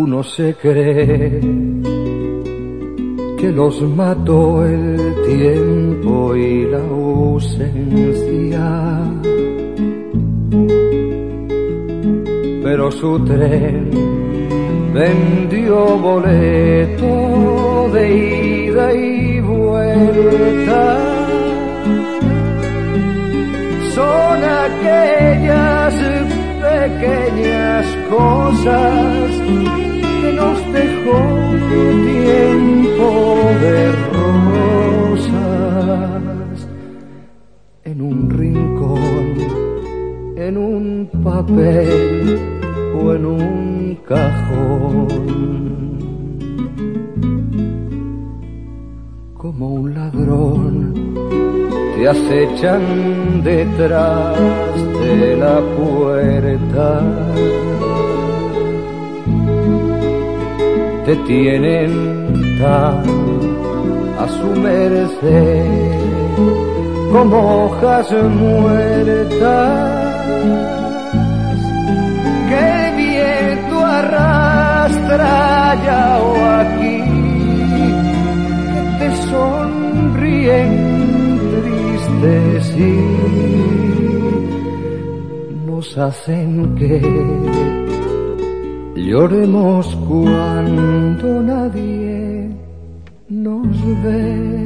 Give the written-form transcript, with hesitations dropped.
Uno se cree que los mató el tiempo y la ausencia, pero su tren vendió boleto de ida y vuelta. Son aquellas pequeñas cosas que nos dejó tiempo de rosas en un rincón, en un papel o en un cajón. Como un ladrón te acechan detrás de la puerta, te tienen tan a su merced como hojas muertas que el viento arrastra allá o aquí, que te sonríen tristes y nos hacen que lloremos cuando nadie nos ve.